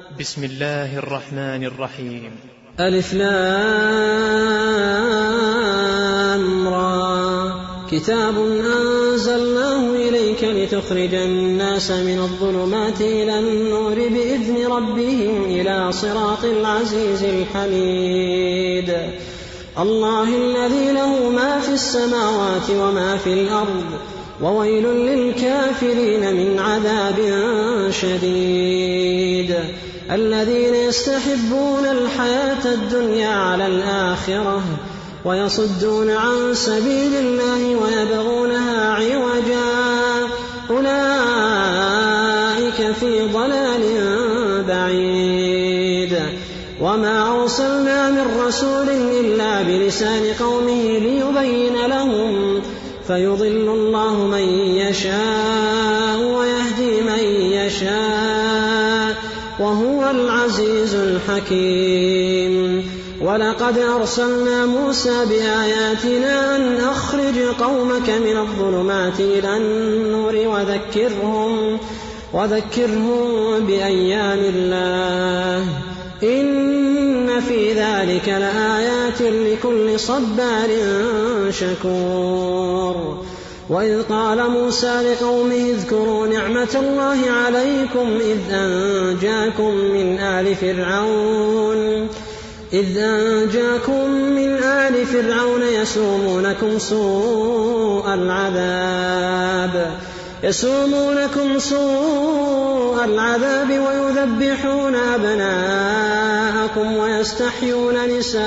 بسم الله الرحمن الرحيم. ألف لام را كتاب أنزلناه إليك لتخرج الناس من الظلمات إلى النور بإذن ربهم إلى صراط العزيز الحميد الله الذي له ما في السماوات وما في الأرض وويل للكافرين من عذاب شديد الذين يستحبون الحياة الدنيا على الآخرة ويصدون عن سبيل الله ويبغونها عوجا أولئك في ضلال بعيد وما أرسلنا من رسول إلا بلسان قومه ليبين لهم فيضل الله من يشاء ويهدي من يشاء وهو العزيز الحكيم ولقد أرسلنا موسى بآياتنا أن أخرج قومك من الظلمات إلى النور وذكرهم بأيام الله إن في ذلك لآيات لكل صبار شكور وإذ قال موسى لقومه اذكروا نعمة الله عليكم إذ أنجاكم من آل فرعون يسومونكم سوء العذاب ويذبحون أبناءكم ويستحيون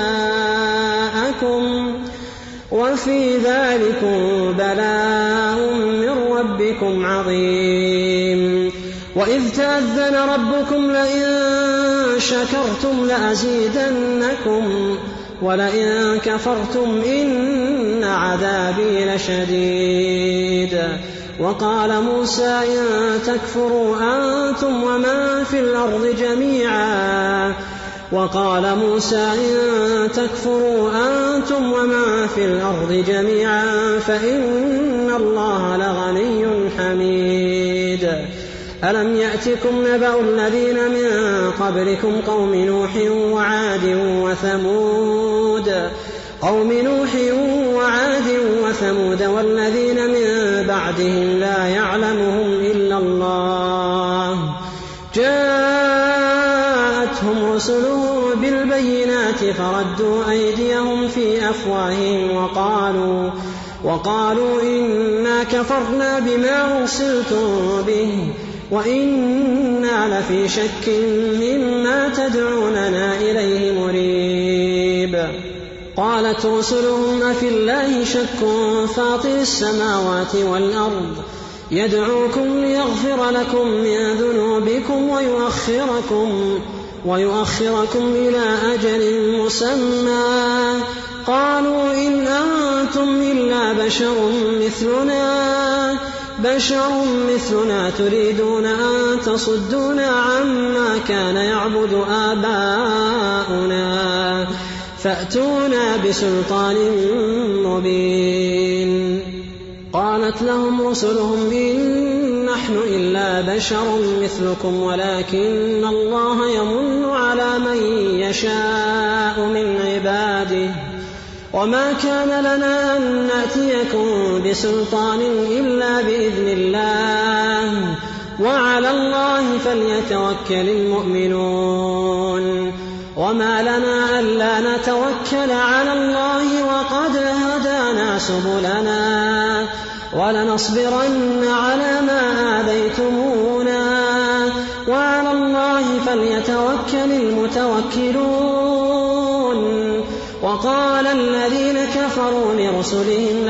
نساءكم وفي ذلكم بلاء من ربكم عظيم وإذ تأذن ربكم لئن شكرتم لأزيدنكم ولئن كفرتم إن عذابي لشديد وقال موسى إن تكفروا أنتم ومن في الأرض جميعا فإن الله لغني حميد ألم يأتكم نبأ الذين من قبلكم قوم نوح وعاد والذين من بعدهم لا يعلمهم إلا الله جاءتهم رسلهم بالبينات فردوا أيديهم في أفواههم وقالوا إنا كفرنا بما أرسلتم به وإنا لفي شك مما تدعوننا إليه مريب قالت رسلهم أفي الله شك فاطر السماوات والأرض يدعوكم ليغفر لكم من ذنوبكم ويؤخركم إلى أجل مسمى قالوا إن أنتم إلا بشر مثلنا تريدون أن تصدونا عما كان يعبد آباؤنا فأتونا بسلطان مبين قالت لهم رسلهم إن نحن إلا بشر مثلكم ولكن الله يمن على من يشاء من عباده وما كان لنا أن نأتيكم بسلطان إلا بإذن الله وعلى الله فليتوكل المؤمنون وما لنا ألا نتوكل على الله وقد هدانا سبلنا ولنصبرن على ما آذيتمونا وعلى الله فليتوكل المتوكلون وقال الذين كفروا لرسلهم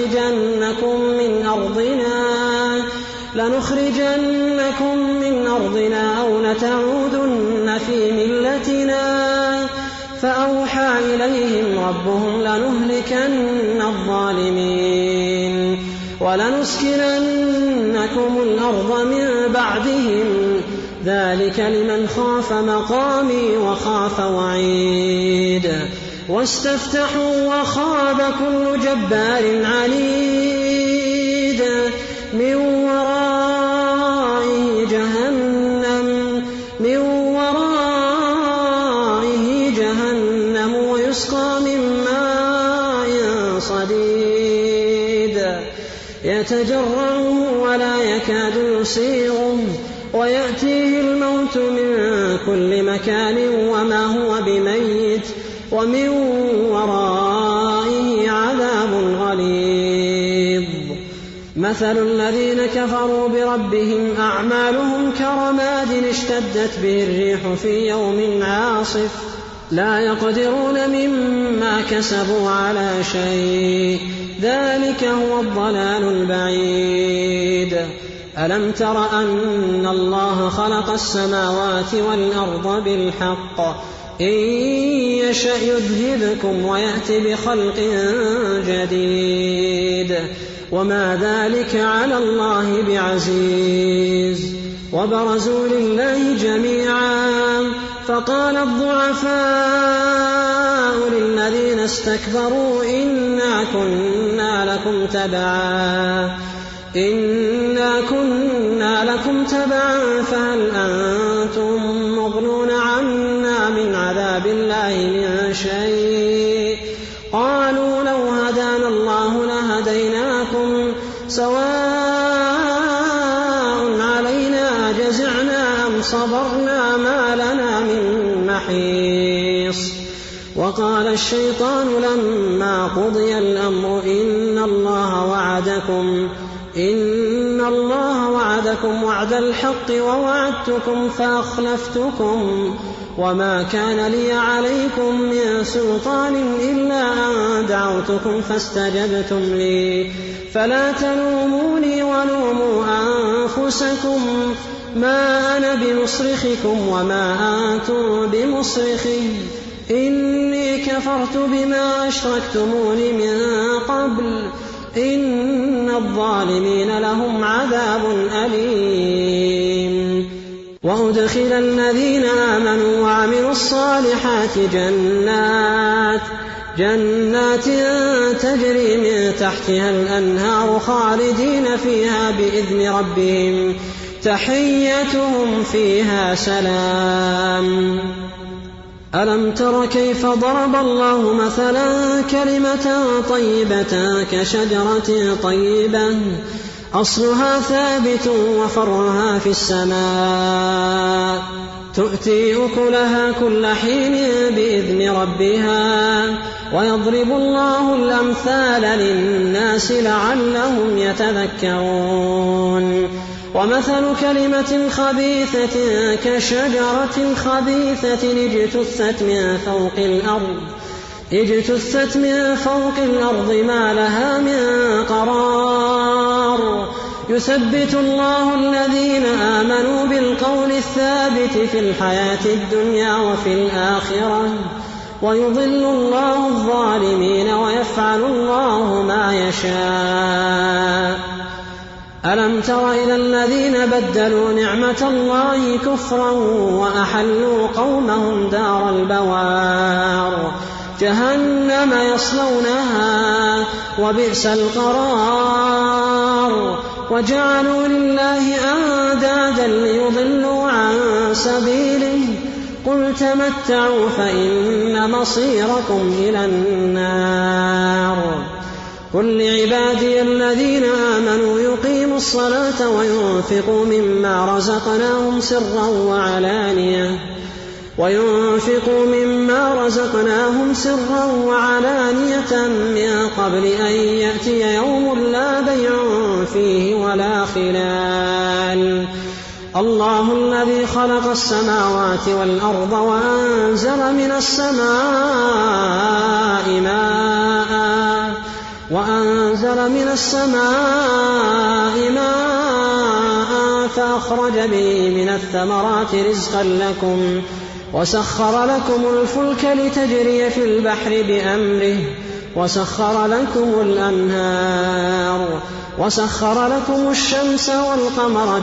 لنخرجنكم من أرضنا أو لتعودن في ملتنا فأوحى إليهم ربهم لنهلكن الظالمين ولنسكننكم الأرض من بعدهم ذلك لمن خاف مقامي وخاف وعيد واستفتحوا وخاب كل جبار عنيد من ورائه جهنم يسقى من ماء صديد يتجرعه ولا يكاد يسيغه ويأتيه الموت من كل مكان وما هو بميت ومن ورائه عذاب غليظ. مثل الذين كفروا بربهم أعمالهم كرماد اشتدت به الريح في يوم عاصف لا يقدرون مما كسبوا على شيء ذلك هو الضلال البعيد. ألم تر أن الله خلق السماوات والأرض بالحق إن يشأ يذهبكم ويأتي بخلق جديد وما ذلك على الله بعزيز. وبرزوا لله جميعا فقال الضعفاء للذين استكبروا إنا كنا لكم تبعا فهل أنتم مغنون عنا من عذاب الله من شيء. قالوا لو هدانا الله لهديناكم سواء علينا جزعنا أم صبرنا ما لنا من محيص. وقال الشيطان لما قضي الأمر إن الله وعدكم وعد الحق ووعدتكم فأخلفتكم وما كان لي عليكم من سلطان إلا أن دعوتكم فاستجبتم لي فلا تلوموني ولوموا أنفسكم ما أنا بمصرخكم وما أنتم بمصرخي إني كفرت بما أشركتمون من قبل إن الظالمين لهم عذاب أليم. وأدخل الذين آمنوا وعملوا الصالحات جنات تجري من تحتها الأنهار خالدين فيها بإذن ربهم تحيتهم فيها سلام. ألم تر كيف ضرب الله مثلا كلمة طيبة كشجرة طيبة أصلها ثابت وفرعها في السماء تؤتي أكلها كل حين بإذن ربها ويضرب الله الأمثال للناس لعلهم يتذكرون. ومثل كلمة خبيثة كشجرة خبيثة اجتثت من فوق الأرض ما لها من قرار يثبت الله الذين آمنوا بالقول الثابت في الحياة الدنيا وفي الآخرة ويضل الله الظالمين ويفعل الله ما يشاء. ألم تر إلى الذين بدلوا نعمة الله كفرا وأحلوا قومهم دار البوار جهنم يصلونها وبئس القرار وجعلوا لله أندادا ليضلوا عن سبيله قل تمتعوا فإن مصيركم إلى النار. قل لعبادي الذين آمنوا يقيموا الصلاة وينفقوا مما رزقناهم سرا وعلانية من قبل أن يأتي يوم لا بيع فيه ولا خلال. الله الذي خلق السماوات والأرض وأنزل من السماء ماء فأخرج به من الثمرات رزقا لكم وسخر لكم الفلك لتجري في البحر بأمره وسخر لكم الأنهار وسخر لكم الشمس والقمر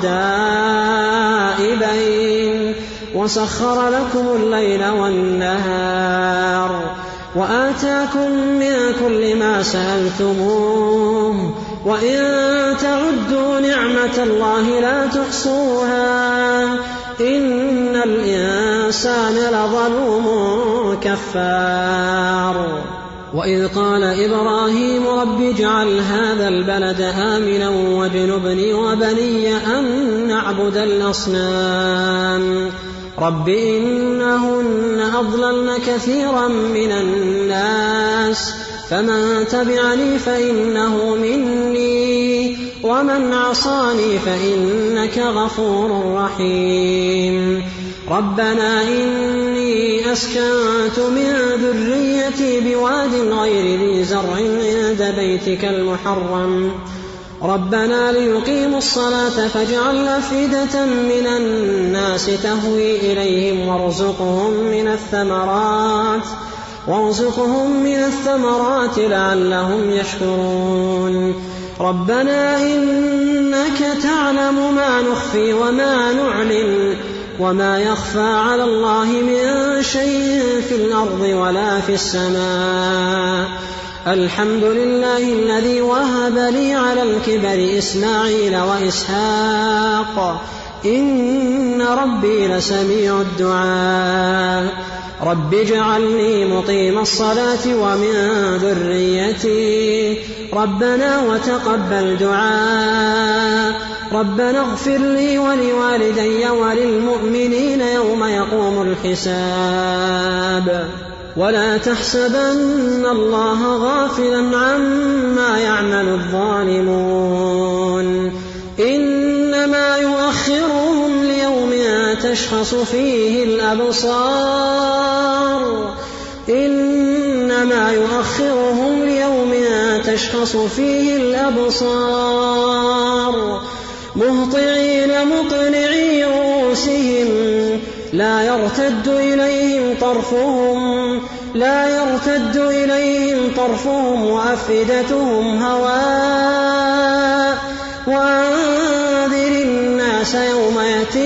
دائبين وسخر لكم الليل والنهار وآتاكم من كل ما سألتموه وإن تعدوا نعمة الله لا تحصوها إن الإنسان الإنسان لظلوم كفار. وإذ قال إبراهيم رب اجعل هذا البلد آمنا واجنبني وبني أن نعبد الأصنام رب إنهن أضللن كثيرا من الناس فمن تبعني فإنه مني ومن عصاني فإنك غفور رحيم. ربنا إني أسكنت من ذريتي بواد غير ذي زرع عند بيتك المحرم ربنا ليقيموا الصلاة فاجعل أفئدة من الناس تهوي إليهم وارزقهم من الثمرات لعلهم يشكرون. ربنا إنك تعلم ما نخفي وما نعلن وما يخفى على الله من شيء في الأرض ولا في السماء. الحمد لله الذي وهب لي على الكبر إسماعيل وإسحاق إن ربي لسميع الدعاء. رب اجعلني مقيم الصلاة ومن ذريتي ربنا وتقبل دعاء. ربنا اغفر لي ولوالدي وللمؤمنين يوم يقوم الحساب. ولا تحسبن الله غافلا عما يعمل الظالمون إنما يؤخرهم ليوم تشخص فيه الأبصار مهطعين مقنعي رؤوسهم لا يرتد إليهم طرفهم وأفئدتهم هواء. وأنذر الناس يوم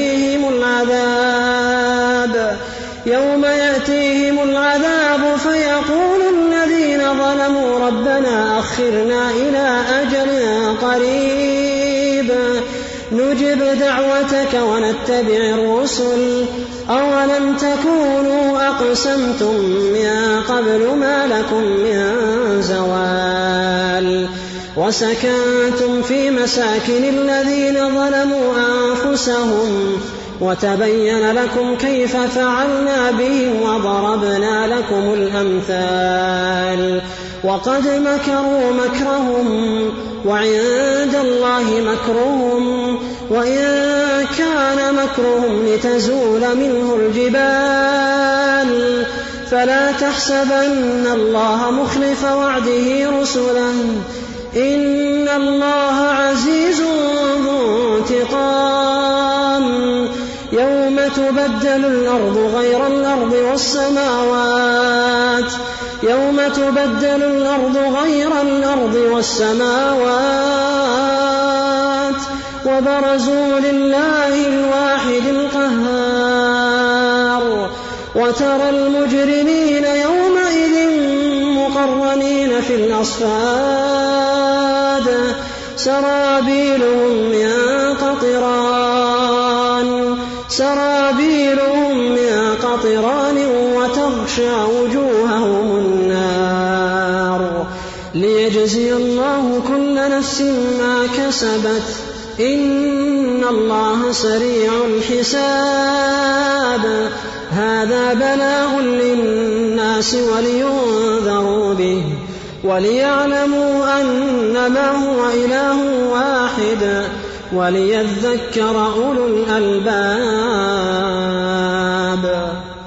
يأتيهم العذاب فيقول الذين ظلموا ربنا أخرنا إلى أجل قريب نجب دعوتك ونتبع الرسل أولم تكونوا أقسمتم من قبل ما لكم من زوال. وسكنتم في مساكن الذين ظلموا أنفسهم وتبين لكم كيف فعلنا بهم وضربنا لكم الأمثال. وقد مكروا مكرهم وعند الله مكرهم وإن كان مكرهم لتزول منه الجبال. فلا تحسبن الله مخلف وعده رسله إن الله عزيز ذو انتقام. يوم تبدل الأرض غير الأرض والسماوات وبرزوا لله الواحد القهار. وترى المجرمين يومئذ مقرنين في الأصفاد سرابيلهم من قطران وتغشى وجوههم النار ليجزي الله كل نفس ما كسبت إن الله سريع الحساب. هذا بلاغ للناس ولينذروا به وليعلموا أنما هو إله واحد وليذكر أولو الألباب.